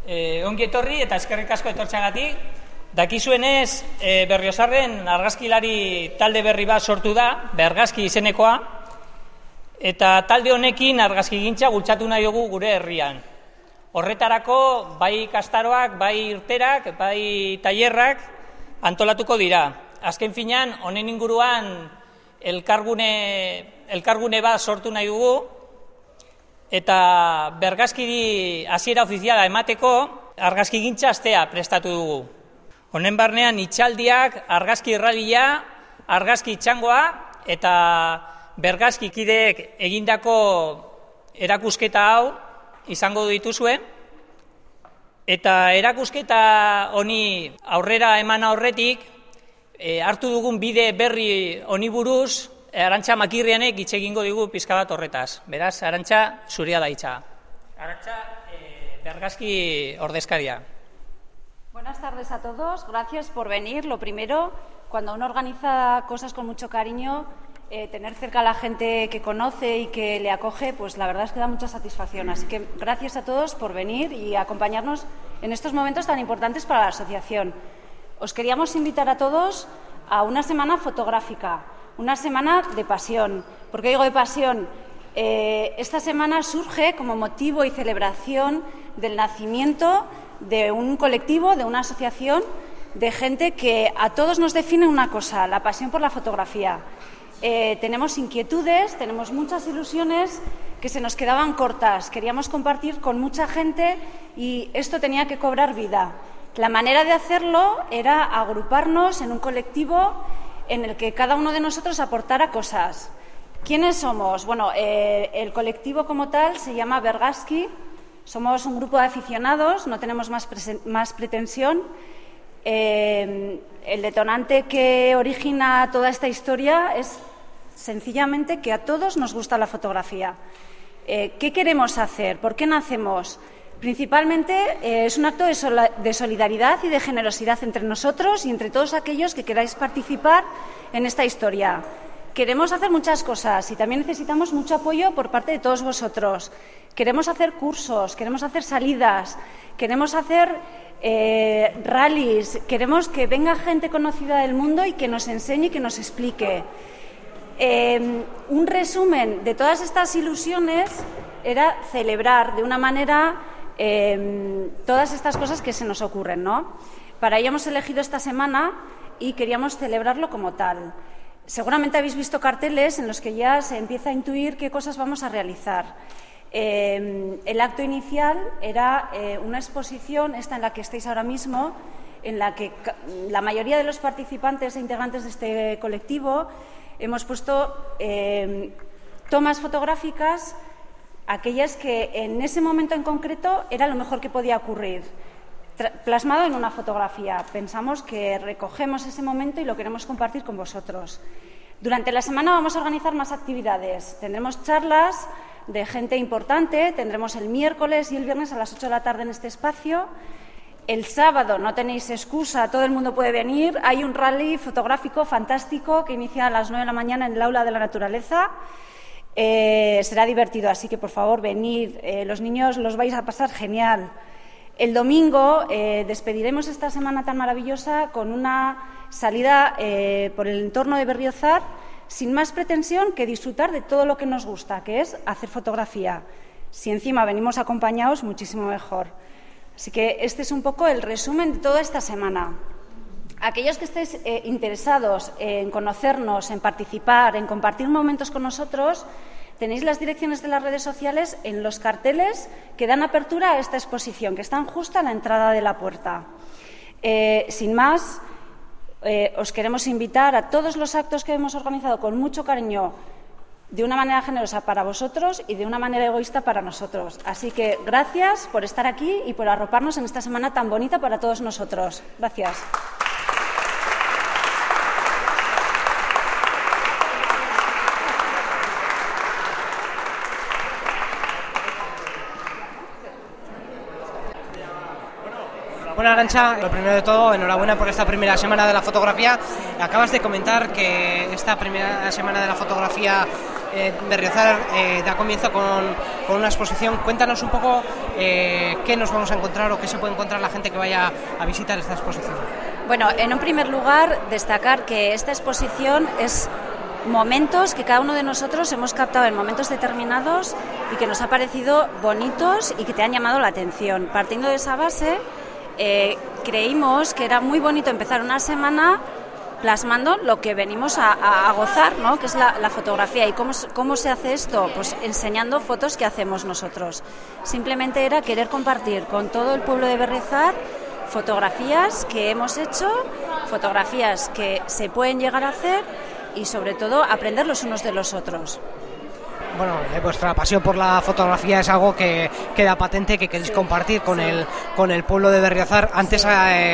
Ongi etorri eta eskerrik asko etortzeagatik. Dakizuenez, Berriozarren argazkilari talde berri bat sortu da, Bergazki izenekoa, eta talde honekin argazkigintza bultzatu nahi dugu gure herrian. Horretarako, bai ikastaroak, bai irterak, bai tailerrak antolatuko dira. Azken finean, honen inguruan elkargune bat sortu nahi dugu, eta Bergazkiri hasiera ofiziala emateko argazkigintza astea prestatu dugu. Honen barnean itxaldiak, argazki irralia, argazki txangoa eta Bergazkikideek egindako erakusketa hau izango dituzue. Eta erakusketa honi aurrera eman aurretik, hartu dugun bide berri honi buruz, Arantxa Makirrianek hitz egingo digu pizka bat horretaz. Beraz, Arantxa, zuria da hitza. Arantxa, Bergazki ordezkaria. Buenas tardes a todos, gracias por venir. Lo primero, cuando uno organiza cosas con mucho cariño, tener cerca a la gente que conoce y que le acoge, pues la verdad es que da mucha satisfacción. Así que gracias a todos por venir y acompañarnos en estos momentos tan importantes para la asociación. Os queríamos invitar a todos a una semana fotográfica, una semana de pasión. ¿Por qué digo de pasión? Esta semana surge como motivo y celebración del nacimiento de un colectivo, de una asociación de gente que a todos nos define una cosa, la pasión por la fotografía. Tenemos inquietudes, tenemos muchas ilusiones que se nos quedaban cortas. Queríamos compartir con mucha gente y esto tenía que cobrar vida. La manera de hacerlo era agruparnos en un colectivo en el que cada uno de nosotros aportara cosas. ¿Quiénes somos? Bueno, el colectivo como tal se llama Bergazki. Somos un grupo de aficionados, no tenemos más pretensión. El detonante que origina toda esta historia es sencillamente que a todos nos gusta la fotografía. ¿Qué queremos hacer? ¿Por qué nacemos? Principalmente es un acto de solidaridad y de generosidad entre nosotros y entre todos aquellos que queráis participar en esta historia. Queremos hacer muchas cosas y también necesitamos mucho apoyo por parte de todos vosotros. Queremos hacer cursos, queremos hacer salidas, queremos hacer rallies, queremos que venga gente conocida del mundo y que nos enseñe y que nos explique. Un resumen de todas estas ilusiones era celebrar de una manera todas estas cosas que se nos ocurren, ¿no? Para ello hemos elegido esta semana y queríamos celebrarlo como tal. Seguramente habéis visto carteles en los que ya se empieza a intuir qué cosas vamos a realizar. El acto inicial era una exposición, esta en la que estáis ahora mismo, en la que la mayoría de los participantes e integrantes de este colectivo hemos puesto tomas fotográficas, aquellas que en ese momento en concreto era lo mejor que podía ocurrir, plasmado en una fotografía. Pensamos que recogemos ese momento y lo queremos compartir con vosotros. Durante la semana vamos a organizar más actividades. Tendremos charlas de gente importante, tendremos el miércoles y el viernes a las 8 de la tarde en este espacio. El sábado no tenéis excusa, todo el mundo puede venir. Hay un rally fotográfico fantástico que inicia a las 9 de la mañana en el Aula de la Naturaleza. Será divertido, así que por favor venid. Los niños los vais a pasar genial. El domingo despediremos esta semana tan maravillosa con una salida por el entorno de Berriozar, sin más pretensión que disfrutar de todo lo que nos gusta, que es hacer fotografía. Si encima venimos acompañados, muchísimo mejor. Así que este es un poco el resumen de toda esta semana. Aquellos que estéis interesados en conocernos, en participar, en compartir momentos con nosotros, tenéis las direcciones de las redes sociales en los carteles que dan apertura a esta exposición, que están justo a la entrada de la puerta. Sin más, os queremos invitar a todos los actos que hemos organizado con mucho cariño, de una manera generosa para vosotros y de una manera egoísta para nosotros. Así que gracias por estar aquí y por arroparnos en esta semana tan bonita para todos nosotros. Gracias. Bueno, Arantxa, lo primero de todo, enhorabuena por esta primera semana de la fotografía. Acabas de comentar que esta primera semana de la fotografía Berriozar da comienzo con con una exposición. Cuéntanos un poco qué nos vamos a encontrar o qué se puede encontrar la gente que vaya a visitar esta exposición. Bueno, en un primer lugar, destacar que esta exposición es momentos que cada uno de nosotros hemos captado en momentos determinados y que nos ha parecido bonitos y que te han llamado la atención. Partiendo de esa base, creímos que era muy bonito empezar una semana plasmando lo que venimos a gozar, ¿no? Que es la fotografía. ¿Y cómo se hace esto? Pues enseñando fotos que hacemos nosotros. Simplemente era querer compartir con todo el pueblo de Berriozar fotografías que hemos hecho, fotografías que se pueden llegar a hacer y sobre todo aprender los unos de los otros. Bueno, vuestra pasión por la fotografía es algo que queda patente, que queréis compartir con el pueblo de Berriozar. Antes,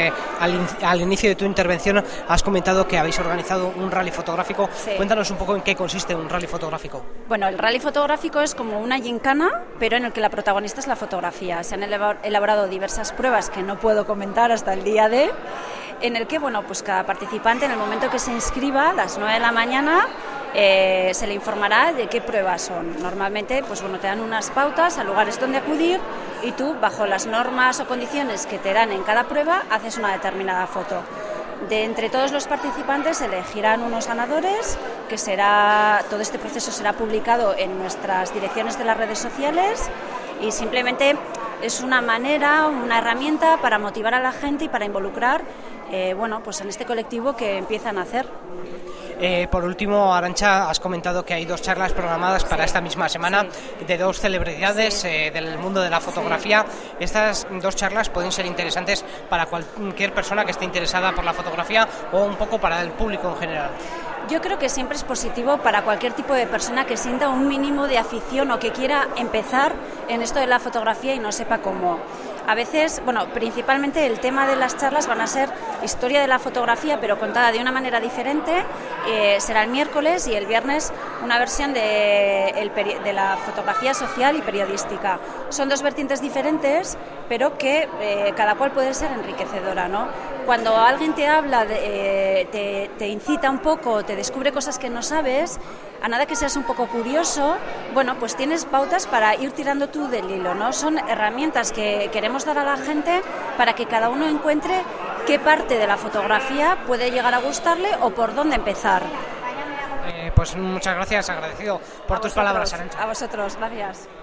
al inicio de tu intervención, has comentado que habéis organizado un rally fotográfico. Sí. Cuéntanos un poco en qué consiste un rally fotográfico. Bueno, el rally fotográfico es como una gincana, pero en el que la protagonista es la fotografía. Se han elaborado diversas pruebas que no puedo comentar hasta el día de, en el que, bueno, pues cada participante, en el momento que se inscriba, a las 9 de la mañana, se le informará de qué pruebas son. Normalmente, pues bueno, te dan unas pautas a lugares donde acudir y tú, bajo las normas o condiciones que te dan en cada prueba, haces una determinada foto. De entre todos los participantes elegirán unos ganadores, todo este proceso será publicado en nuestras direcciones de las redes sociales y simplemente es una manera, una herramienta para motivar a la gente y para involucrar pues en este colectivo que empiezan a hacer. Por último, Arantxa, has comentado que hay 2 charlas programadas para esta misma semana de 2 celebridades del mundo de la fotografía. Estas 2 charlas pueden ser interesantes para cualquier persona que esté interesada por la fotografía o un poco para el público en general. Yo creo que siempre es positivo para cualquier tipo de persona que sienta un mínimo de afición o que quiera empezar en esto de la fotografía y no sepa cómo. A veces, principalmente el tema de las charlas van a ser historia de la fotografía, pero contada de una manera diferente. Será el miércoles y el viernes una versión de la fotografía social y periodística. Son 2 vertientes diferentes, pero que cada cual puede ser enriquecedora, ¿no? Cuando alguien te habla, te incita un poco, te descubre cosas que no sabes, a nada que seas un poco curioso, pues tienes pautas para ir tirando tú del hilo, ¿no? Son herramientas que queremos dar a la gente para que cada uno encuentre qué parte de la fotografía puede llegar a gustarle o por dónde empezar. Pues muchas gracias, agradecido por tus palabras, Arantxa. A vosotros, gracias.